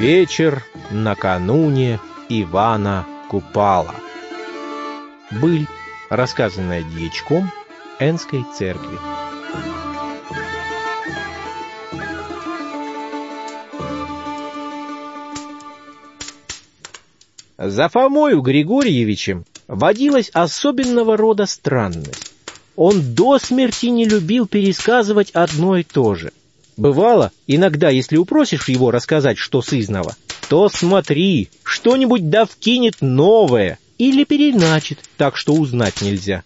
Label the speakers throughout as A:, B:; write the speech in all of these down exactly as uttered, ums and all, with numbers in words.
A: Вечер накануне Ивана Купала. Быль, рассказанная дьячком Энской церкви. За Фомою Григорьевичем водилась особенного рода странность. Он до смерти не любил пересказывать одно и то же. Бывало, иногда, если упросишь его рассказать что сызнова, то смотри, что-нибудь да вкинет новое или переначит, так что узнать нельзя.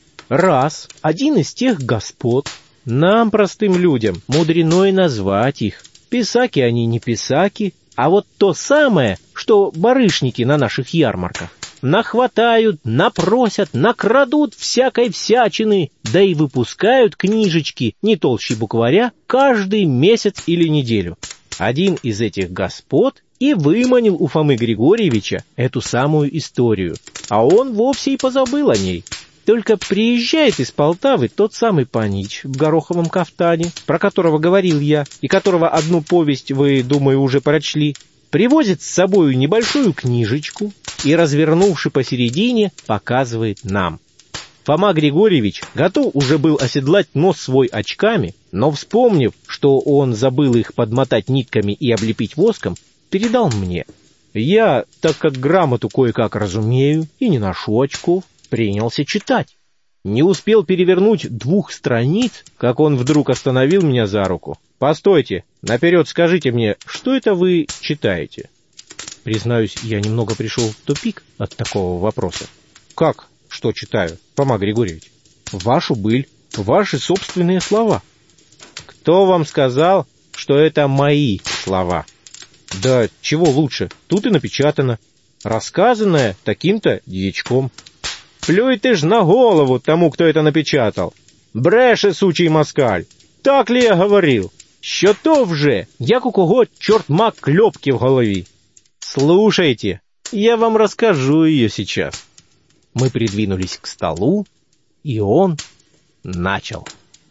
A: Раз один из тех господ, нам, простым людям, мудрено и назвать их, писаки они не писаки, а вот то самое, что барышники на наших ярмарках, нахватают, напросят, накрадут всякой всячины, да и выпускают книжечки не толще букваря каждый месяц или неделю. Один из этих господ и выманил у Фомы Григорьевича эту самую историю, а он вовсе и позабыл о ней. Только приезжает из Полтавы тот самый панич в гороховом кафтане, про которого говорил я, и которого одну повесть вы, думаю, уже прочли, привозит с собою небольшую книжечку и, развернувши посередине, показывает нам. Фома Григорьевич готов уже был оседлать нос свой очками, но, вспомнив, что он забыл их подмотать нитками и облепить воском, передал мне. Я, так как грамоту кое-как разумею и не ношу очков, принялся читать. Не успел перевернуть двух страниц, как он вдруг остановил меня за руку. «Постойте, наперед скажите мне, что это вы читаете?» Признаюсь, я немного пришел в тупик от такого вопроса. «Как? Что читаю, Фома Григорьевич?» «Вашу быль, ваши собственные слова». «Кто вам сказал, что это мои слова?» «Да чего лучше, тут и напечатано. Рассказанное таким-то дьячком». «Плюй ты ж на голову тому, кто это напечатал! Бреше, сучий москаль! Так ли я говорил? Що то вже, як у кого чорт-ма клепки в голові? Слушайте, я вам расскажу ее сейчас». Мы придвинулись к столу, и он начал.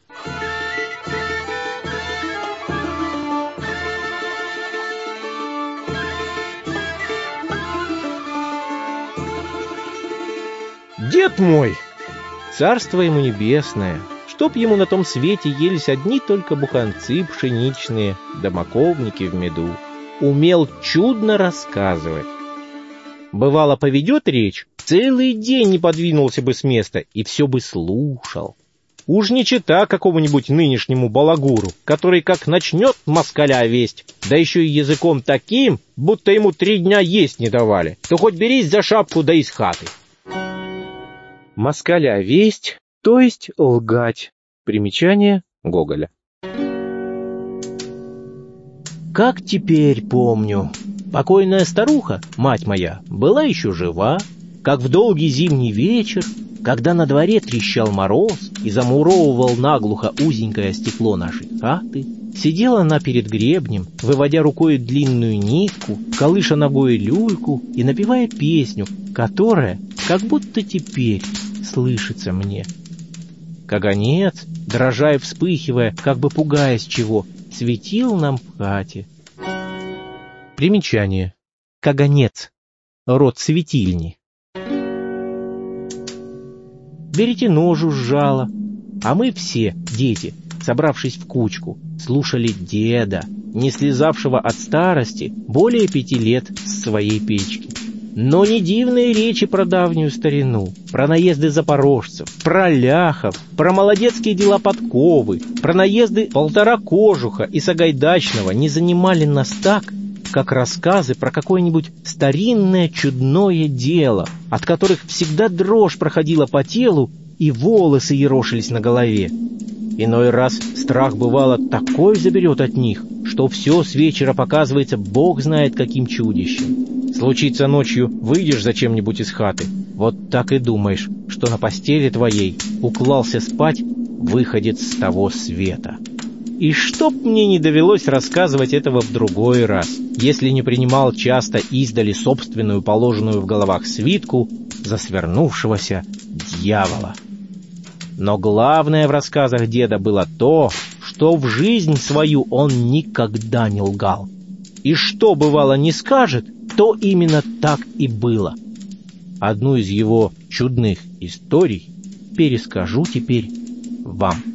A: «Дед мой, царство ему небесное, чтоб ему на том свете елись одни только буханцы пшеничные, да маковники в меду, умел чудно рассказывать. Бывало, поведет речь, целый день не подвинулся бы с места и все бы слушал. Уж не чита какому-нибудь нынешнему балагуру, который как начнет москаля весть, да еще и языком таким, будто ему три дня есть не давали, то хоть берись за шапку да из хаты». Москаля весть, то есть лгать. Примечание Гоголя. Как теперь помню, покойная старуха, мать моя, была еще жива, как в долгий зимний вечер, когда на дворе трещал мороз и замуровывал наглухо узенькое стекло нашей хаты, сидела она перед гребнем, выводя рукой длинную нитку, колыша ногой люльку и напевая песню, которая, как будто теперь, слышится мне. Каганец, дрожа и вспыхивая, как бы пугаясь чего, светил нам в хате. Примечание. Каганец. Род светильни. Веретено жужжало, а мы все, дети, собравшись в кучку, слушали деда, не слезавшего от старости более пяти лет с своей печки. Но не дивные речи про давнюю старину, про наезды запорожцев, про ляхов, про молодецкие дела подковы, про наезды полтора кожуха и Сагайдачного не занимали нас так, как рассказы про какое-нибудь старинное чудное дело, от которых всегда дрожь проходила по телу и волосы ерошились на голове. Иной раз страх, бывало, такой заберет от них, что все с вечера показывается бог знает каким чудищем. Случится ночью, выйдешь зачем-нибудь из хаты, вот так и думаешь, что на постели твоей уклался спать выходец с того света. И чтоб мне не довелось рассказывать этого в другой раз, если не принимал часто издали собственную положенную в головах свитку за свернувшегося дьявола. Но главное в рассказах деда было то, что в жизнь свою он никогда не лгал. и что, бывало, не скажет, то именно так и было. Одну из его чудных историй перескажу теперь вам.